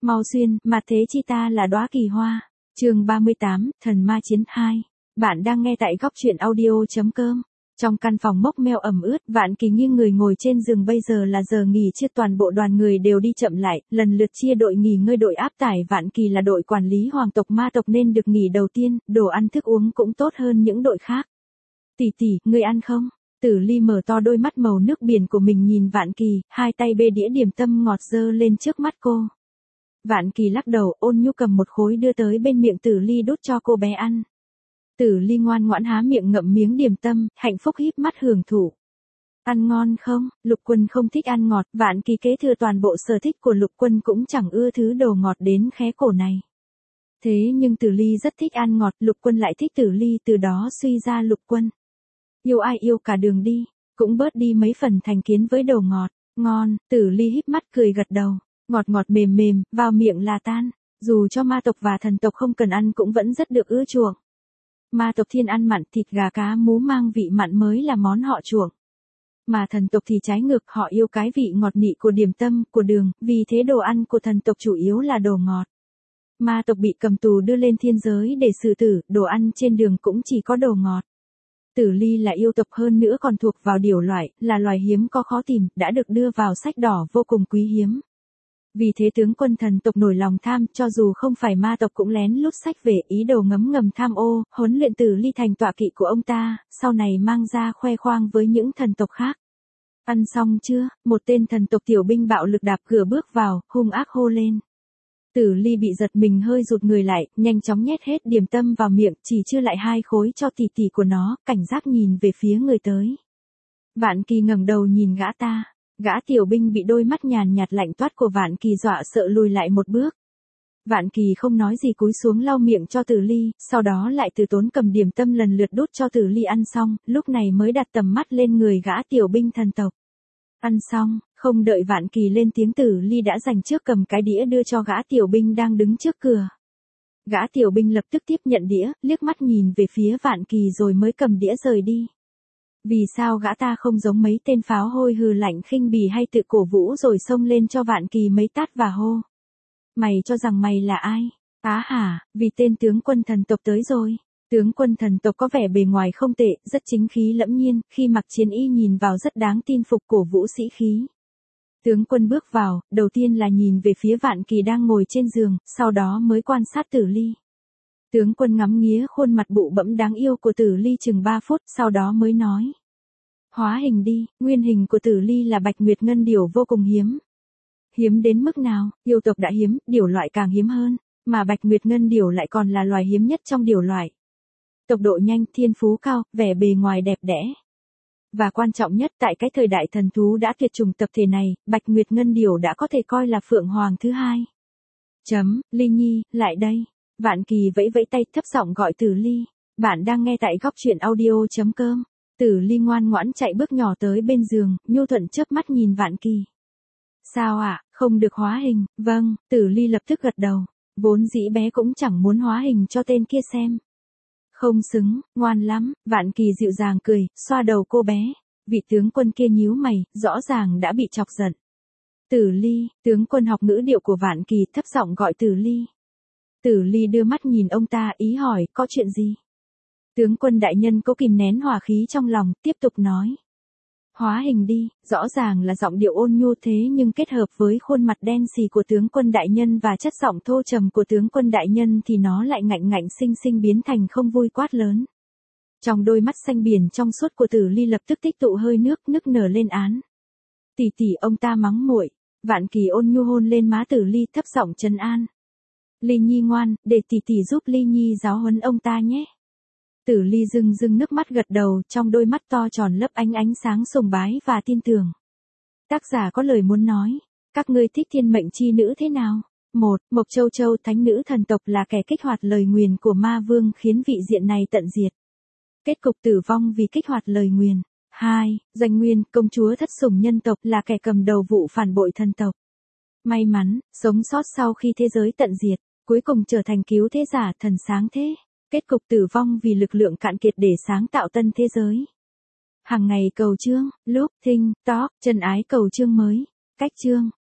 Mau xuyên, mà thế chi ta là đóa kỳ hoa. Chương 38, Thần ma chiến 2. Bạn đang nghe tại góc truyện audio.com. Trong căn phòng mốc meo ẩm ướt, Vạn Kỳ nghiêng người ngồi trên giường. Bây giờ là giờ nghỉ trưa, toàn bộ đoàn người đều đi chậm lại, lần lượt chia đội nghỉ ngơi. Đội áp tải Vạn Kỳ là đội quản lý hoàng tộc ma tộc nên được nghỉ đầu tiên, đồ ăn thức uống cũng tốt hơn những đội khác. Tỷ tỷ, ngươi ăn không? Tử Ly mở to đôi mắt màu nước biển của mình nhìn Vạn Kỳ, hai tay bê đĩa điểm tâm ngọt dơ lên trước mắt cô. Vạn Kỳ lắc đầu, ôn nhu cầm một khối đưa tới bên miệng Tử Ly đút cho cô bé ăn. Tử Ly ngoan ngoãn há miệng ngậm miếng điểm tâm, hạnh phúc híp mắt hưởng thụ. Ăn ngon không? Lục Quân không thích ăn ngọt, Vạn Kỳ kế thừa toàn bộ sở thích của Lục Quân, cũng chẳng ưa thứ đồ ngọt đến khé cổ này. Thế nhưng Tử Ly rất thích ăn ngọt, Lục Quân lại thích Tử Ly, từ đó suy ra Lục Quân yêu ai yêu cả đường đi, cũng bớt đi mấy phần thành kiến với đồ ngọt. Ngon, Tử Ly híp mắt cười gật đầu, ngọt ngọt mềm mềm, vào miệng là tan, dù cho ma tộc và thần tộc không cần ăn cũng vẫn rất được ưa chuộng. Ma tộc thiên ăn mặn, thịt gà cá mú mang vị mặn mới là món họ chuộng. Mà thần tộc thì trái ngược, họ yêu cái vị ngọt nị của điểm tâm, của đường, vì thế đồ ăn của thần tộc chủ yếu là đồ ngọt. Ma tộc bị cầm tù đưa lên thiên giới để xử tử, đồ ăn trên đường cũng chỉ có đồ ngọt. Tử Ly là yêu tộc, hơn nữa còn thuộc vào điểu loại, là loài hiếm có khó tìm, đã được đưa vào sách đỏ vô cùng quý hiếm. Vì thế tướng quân thần tộc nổi lòng tham, cho dù không phải ma tộc cũng lén lút sách về, ý đồ ngấm ngầm tham ô, huấn luyện Tử Ly thành tọa kỵ của ông ta, sau này mang ra khoe khoang với những thần tộc khác. Ăn xong chưa? Một tên thần tộc tiểu binh bạo lực đạp cửa bước vào, hung ác hô lên. Tử Ly bị giật mình hơi rụt người lại, nhanh chóng nhét hết điểm tâm vào miệng, chỉ chưa lại 2 khối cho tỷ tỷ của nó, cảnh giác nhìn về phía người tới. Vạn Kỳ ngẩng đầu nhìn gã ta. Gã tiểu binh bị đôi mắt nhàn nhạt lạnh toát của Vạn Kỳ dọa sợ lùi lại một bước. Vạn Kỳ không nói gì, cúi xuống lau miệng cho Tử Ly, sau đó lại từ tốn cầm điểm tâm lần lượt đút cho Tử Ly ăn xong, lúc này mới đặt tầm mắt lên người gã tiểu binh thần tộc. Ăn xong, không đợi Vạn Kỳ lên tiếng, Tử Ly đã dành trước cầm cái đĩa đưa cho gã tiểu binh đang đứng trước cửa. Gã tiểu binh lập tức tiếp nhận đĩa, liếc mắt nhìn về phía Vạn Kỳ rồi mới cầm đĩa rời đi. Vì sao gã ta không giống mấy tên pháo hôi hừ lạnh khinh bỉ hay tự cổ vũ rồi xông lên cho Vạn Kỳ mấy tát và hô. Mày cho rằng mày là ai? Á hả, vì tên tướng quân thần tộc tới rồi. Tướng quân thần tộc có vẻ bề ngoài không tệ, rất chính khí lẫm nhiên, khi mặc chiến y nhìn vào rất đáng tin phục, cổ vũ sĩ khí. Tướng quân bước vào, đầu tiên là nhìn về phía Vạn Kỳ đang ngồi trên giường, sau đó mới quan sát Tử Ly. Tướng quân ngắm nghía khuôn mặt bụ bẫm đáng yêu của Tử Ly chừng 3 phút, sau đó mới nói. Hóa hình đi, nguyên hình của Tử Ly là Bạch Nguyệt Ngân điểu vô cùng hiếm. Hiếm đến mức nào, yêu tộc đã hiếm, điểu loại càng hiếm hơn, mà Bạch Nguyệt Ngân điểu lại còn là loài hiếm nhất trong điểu loại. Tốc độ nhanh, thiên phú cao, vẻ bề ngoài đẹp đẽ. Và quan trọng nhất, tại cái thời đại thần thú đã tuyệt chủng tập thể này, Bạch Nguyệt Ngân điểu đã có thể coi là phượng hoàng thứ hai. Ly Nhi, lại đây. Vạn Kỳ vẫy vẫy tay, thấp giọng gọi Tử Ly. Bạn đang nghe tại góc truyện audio.com. Tử Ly ngoan ngoãn chạy bước nhỏ tới bên giường, nhu thuận chớp mắt nhìn Vạn Kỳ. Sao ạ, không được hóa hình? Vâng, Tử Ly lập tức gật đầu. Vốn dĩ bé cũng chẳng muốn hóa hình cho tên kia xem. Không xứng, ngoan lắm, Vạn Kỳ dịu dàng cười, xoa đầu cô bé. Vị tướng quân kia nhíu mày, rõ ràng đã bị chọc giận. Tử Ly, tướng quân học ngữ điệu của Vạn Kỳ, thấp giọng gọi Tử Ly. Tử Ly đưa mắt nhìn ông ta, ý hỏi, có chuyện gì? Tướng quân đại nhân cố kìm nén hỏa khí trong lòng, tiếp tục nói. Hóa hình đi, rõ ràng là giọng điệu ôn nhu, thế nhưng kết hợp với khuôn mặt đen xì của tướng quân đại nhân và chất giọng thô trầm của tướng quân đại nhân thì nó lại ngạnh ngạnh xinh xinh biến thành không vui quát lớn. Trong đôi mắt xanh biển trong suốt của Tử Ly lập tức tích tụ hơi nước, nức nở lên án. Tỷ tỷ, ông ta mắng muội. Vạn Kỳ ôn nhu hôn lên má Tử Ly, thấp giọng trấn an. Ly Nhi ngoan, để tỷ tỷ giúp Ly Nhi giáo huấn ông ta nhé. Tử Ly rưng rưng nước mắt gật đầu, trong đôi mắt to tròn lấp ánh sáng sùng bái và tin tưởng. Tác giả có lời muốn nói. Các ngươi thích thiên mệnh chi nữ thế nào? 1. Mộc Châu Châu, thánh nữ thần tộc, là kẻ kích hoạt lời nguyền của ma vương khiến vị diện này tận diệt. Kết cục tử vong vì kích hoạt lời nguyền. 2. Doanh Nguyên, công chúa thất sủng nhân tộc, là kẻ cầm đầu vụ phản bội thần tộc. May mắn, sống sót sau khi thế giới tận diệt, cuối cùng trở thành cứu thế giả thần sáng thế. Kết cục tử vong vì lực lượng cạn kiệt để sáng tạo tân thế giới. Hàng ngày cầu chương, lúc, thinh, talk, chân ái cầu chương mới. Cách chương.